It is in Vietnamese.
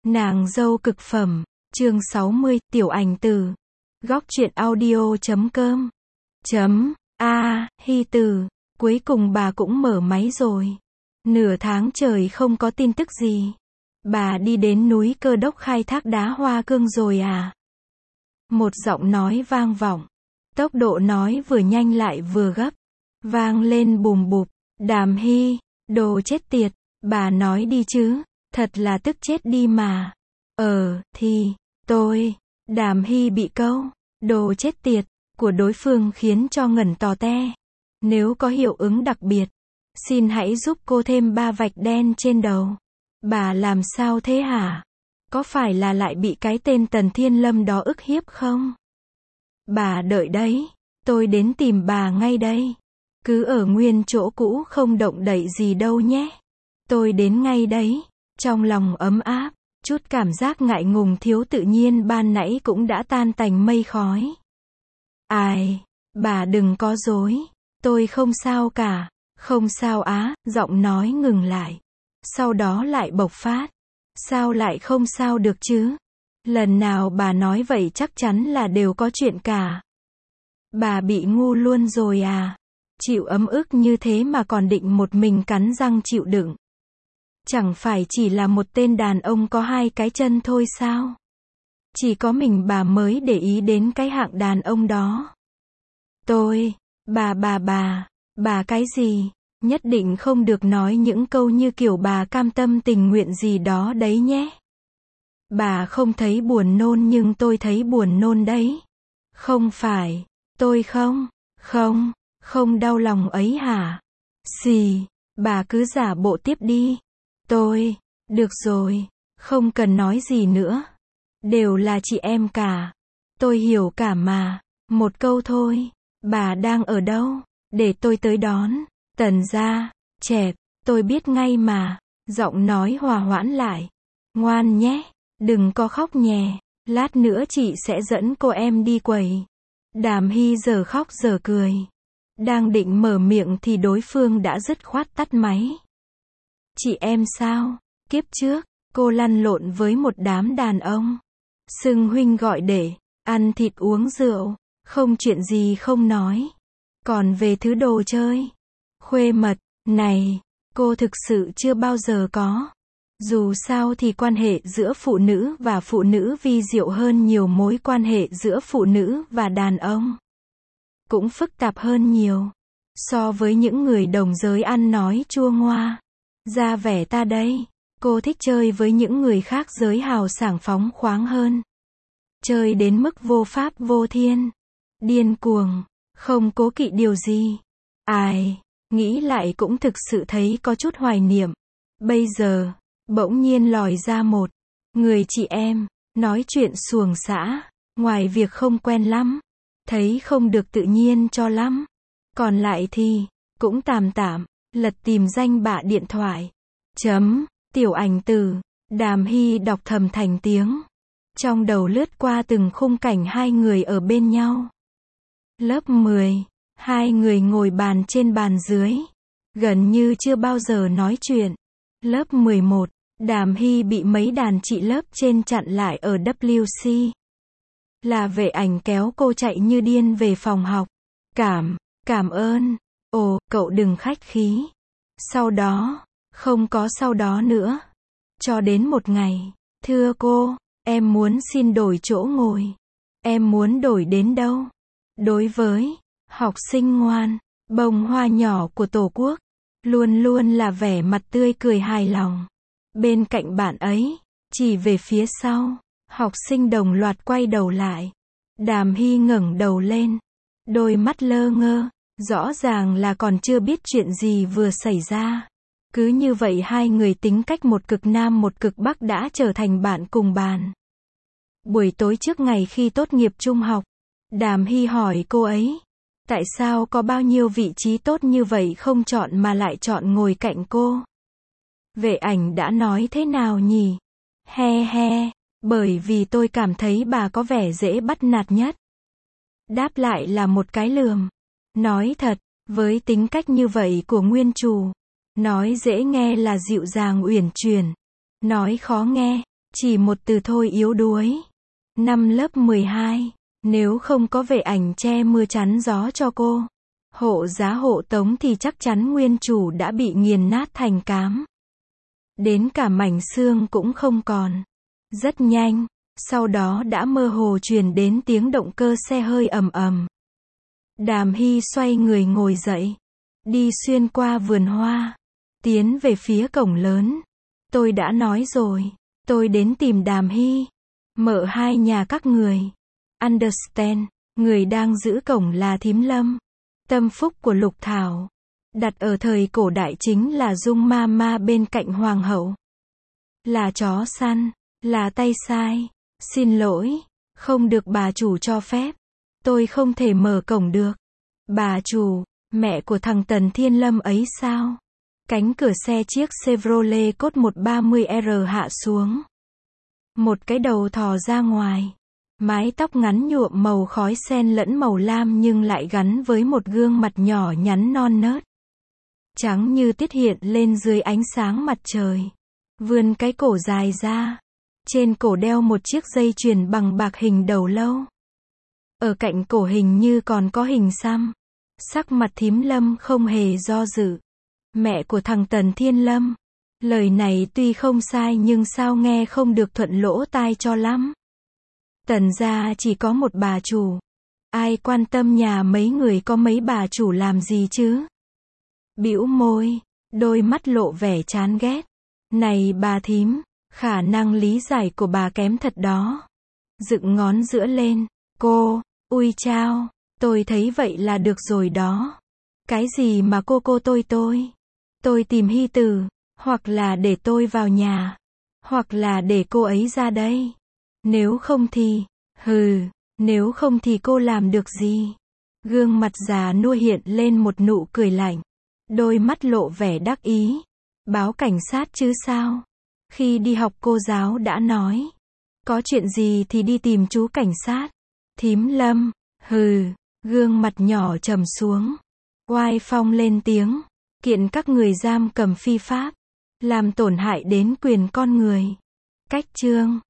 Nàng dâu cực phẩm, chương 60, tiểu ảnh từ. Góc truyện audio.com. Hy từ, cuối cùng bà cũng mở máy rồi. Nửa tháng trời không có tin tức gì. Bà đi đến núi Cơ Đốc khai thác đá hoa cương rồi à? Một giọng nói vang vọng. Tốc độ nói vừa nhanh lại vừa gấp. Vang lên bùm bụp. Đàm Hy, đồ chết tiệt, bà nói đi chứ, thật là tức chết đi mà. Đàm Hy bị câu, đồ chết tiệt, của đối phương khiến cho ngẩn tò te. Nếu có hiệu ứng đặc biệt, xin hãy giúp cô thêm 3 vạch đen trên đầu. Bà làm sao thế hả? Có phải là lại bị cái tên Tần Thiên Lâm đó ức hiếp không? Bà đợi đấy, tôi đến tìm bà ngay đây. Cứ ở nguyên chỗ cũ không động đậy gì đâu nhé. Tôi đến ngay đấy. Trong lòng ấm áp, chút cảm giác ngại ngùng thiếu tự nhiên ban nãy cũng đã tan tành mây khói. Ai, bà đừng có dối. Tôi không sao cả. Không sao á, giọng nói ngừng lại. Sau đó lại bộc phát. Sao lại không sao được chứ? Lần nào bà nói vậy chắc chắn là đều có chuyện cả. Bà bị ngu luôn rồi à? Chịu ấm ức như thế mà còn định một mình cắn răng chịu đựng. Chẳng phải chỉ là một tên đàn ông có 2 cái chân thôi sao? Chỉ có mình bà mới để ý đến cái hạng đàn ông đó. Bà cái gì? Nhất định không được nói những câu như kiểu bà cam tâm tình nguyện gì đó đấy nhé. Bà không thấy buồn nôn nhưng tôi thấy buồn nôn đấy. Không phải, tôi không đau lòng ấy hả? Xì, bà cứ giả bộ tiếp đi. Được rồi, không cần nói gì nữa. Đều là chị em cả. Tôi hiểu cả mà. Một câu thôi. Bà đang ở đâu? Để tôi tới đón. Tần gia, chẹp, tôi biết ngay mà. Giọng nói hòa hoãn lại. Ngoan nhé, đừng có khóc nhè. Lát nữa chị sẽ dẫn cô em đi quẩy. Đàm Hy giờ khóc giờ cười. Đang định mở miệng thì đối phương đã dứt khoát tắt máy. Chị em sao? Kiếp trước, cô lăn lộn với một đám đàn ông. Xưng huynh gọi để, ăn thịt uống rượu, không chuyện gì không nói. Còn về thứ đồ chơi, khuê mật, này, cô thực sự chưa bao giờ có. Dù sao thì quan hệ giữa phụ nữ và phụ nữ vi diệu hơn nhiều mối quan hệ giữa phụ nữ và đàn ông. Cũng phức tạp hơn nhiều. So với những người đồng giới ăn nói chua ngoa. Ra vẻ ta đây. Cô thích chơi với những người khác giới hào sảng phóng khoáng hơn. Chơi đến mức vô pháp vô thiên. Điên cuồng. Không cố kỵ điều gì. Ai, nghĩ lại cũng thực sự thấy có chút hoài niệm. Bây giờ, bỗng nhiên lòi ra một người chị em, nói chuyện xuồng xã. Ngoài việc không quen lắm. Thấy không được tự nhiên cho lắm. Còn lại thì, cũng tạm tạm, lật tìm danh bạ điện thoại. Tiểu ảnh từ, Đàm Hy đọc thầm thành tiếng. Trong đầu lướt qua từng khung cảnh 2 người ở bên nhau. Lớp 10, 2 người ngồi bàn trên bàn dưới. Gần như chưa bao giờ nói chuyện. Lớp 11, Đàm Hy bị mấy đàn chị lớp trên chặn lại ở WC. Là vệ ảnh kéo cô chạy như điên về phòng học. Cảm ơn. Ồ, cậu đừng khách khí. Sau đó, không có sau đó nữa. Cho đến một ngày, thưa cô, em muốn xin đổi chỗ ngồi. Em muốn đổi đến đâu? Đối với học sinh ngoan, bông hoa nhỏ của Tổ quốc, luôn luôn là vẻ mặt tươi cười hài lòng. Bên cạnh bạn ấy, chỉ về phía sau, học sinh đồng loạt quay đầu lại. Đàm Hy ngẩng đầu lên, đôi mắt lơ ngơ, rõ ràng là còn chưa biết chuyện gì vừa xảy ra. Cứ như vậy 2 người tính cách một cực nam một cực bắc đã trở thành bạn cùng bàn. Buổi tối trước ngày khi tốt nghiệp trung học, Đàm Hy hỏi cô ấy, tại sao có bao nhiêu vị trí tốt như vậy không chọn mà lại chọn ngồi cạnh cô? Vệ ảnh đã nói thế nào nhỉ? Bởi vì tôi cảm thấy bà có vẻ dễ bắt nạt nhất. Đáp lại là một cái lườm. Nói thật, với tính cách như vậy của nguyên chủ, nói dễ nghe là dịu dàng uyển chuyển, nói khó nghe Chỉ một từ thôi yếu đuối. Năm lớp 12, nếu không có vệ ảnh che mưa chắn gió cho cô, hộ giá hộ tống thì chắc chắn nguyên chủ đã bị nghiền nát thành cám. Đến cả mảnh xương cũng không còn. Rất nhanh, sau đó đã mơ hồ truyền đến tiếng động cơ xe hơi ầm ầm. Đàm Hy xoay người ngồi dậy, đi xuyên qua vườn hoa, tiến về phía cổng lớn. Tôi đã nói rồi, tôi đến tìm Đàm Hy. Mợ hai nhà các người. Understand, người đang giữ cổng là thím Lâm. Tâm phúc của Lục Thảo. Đặt ở thời cổ đại chính là Dung Ma Ma bên cạnh hoàng hậu. Là chó săn, là tay sai. Xin lỗi, không được bà chủ cho phép. Tôi không thể mở cổng được. Bà chủ, mẹ của thằng Tần Thiên Lâm ấy sao? Cánh cửa xe chiếc Chevrolet Code 130R hạ xuống. Một cái đầu thò ra ngoài. Mái tóc ngắn nhuộm màu khói sen lẫn màu lam nhưng lại gắn với một gương mặt nhỏ nhắn non nớt. Trắng như tiết hiện lên dưới ánh sáng mặt trời. Vươn cái cổ dài ra. Trên cổ đeo một chiếc dây chuyền bằng bạc hình đầu lâu. Ở cạnh cổ hình như còn có hình xăm. Sắc mặt thím Lâm không hề do dự. Mẹ của thằng Tần Thiên Lâm. Lời này tuy không sai nhưng sao nghe không được thuận lỗ tai cho lắm. Tần gia chỉ có một bà chủ. Ai quan tâm nhà mấy người có mấy bà chủ làm gì chứ? Bĩu môi, đôi mắt lộ vẻ chán ghét. Này bà thím, khả năng lý giải của bà kém thật đó. Dựng ngón giữa lên, cô, ui chao, tôi thấy vậy là được rồi đó. Cái gì mà cô tôi tìm Hy Tử, hoặc là để tôi vào nhà, hoặc là để cô ấy ra đây. Nếu không thì, nếu không thì cô làm được gì? Gương mặt già nua hiện lên một nụ cười lạnh. Đôi mắt lộ vẻ đắc ý. Báo cảnh sát chứ sao? Khi đi học cô giáo đã nói. Có chuyện gì thì đi tìm chú cảnh sát. Thím Lâm, gương mặt nhỏ trầm xuống. Oai phong lên tiếng. Kiện các người giam cầm phi pháp. Làm tổn hại đến quyền con người. Cách chương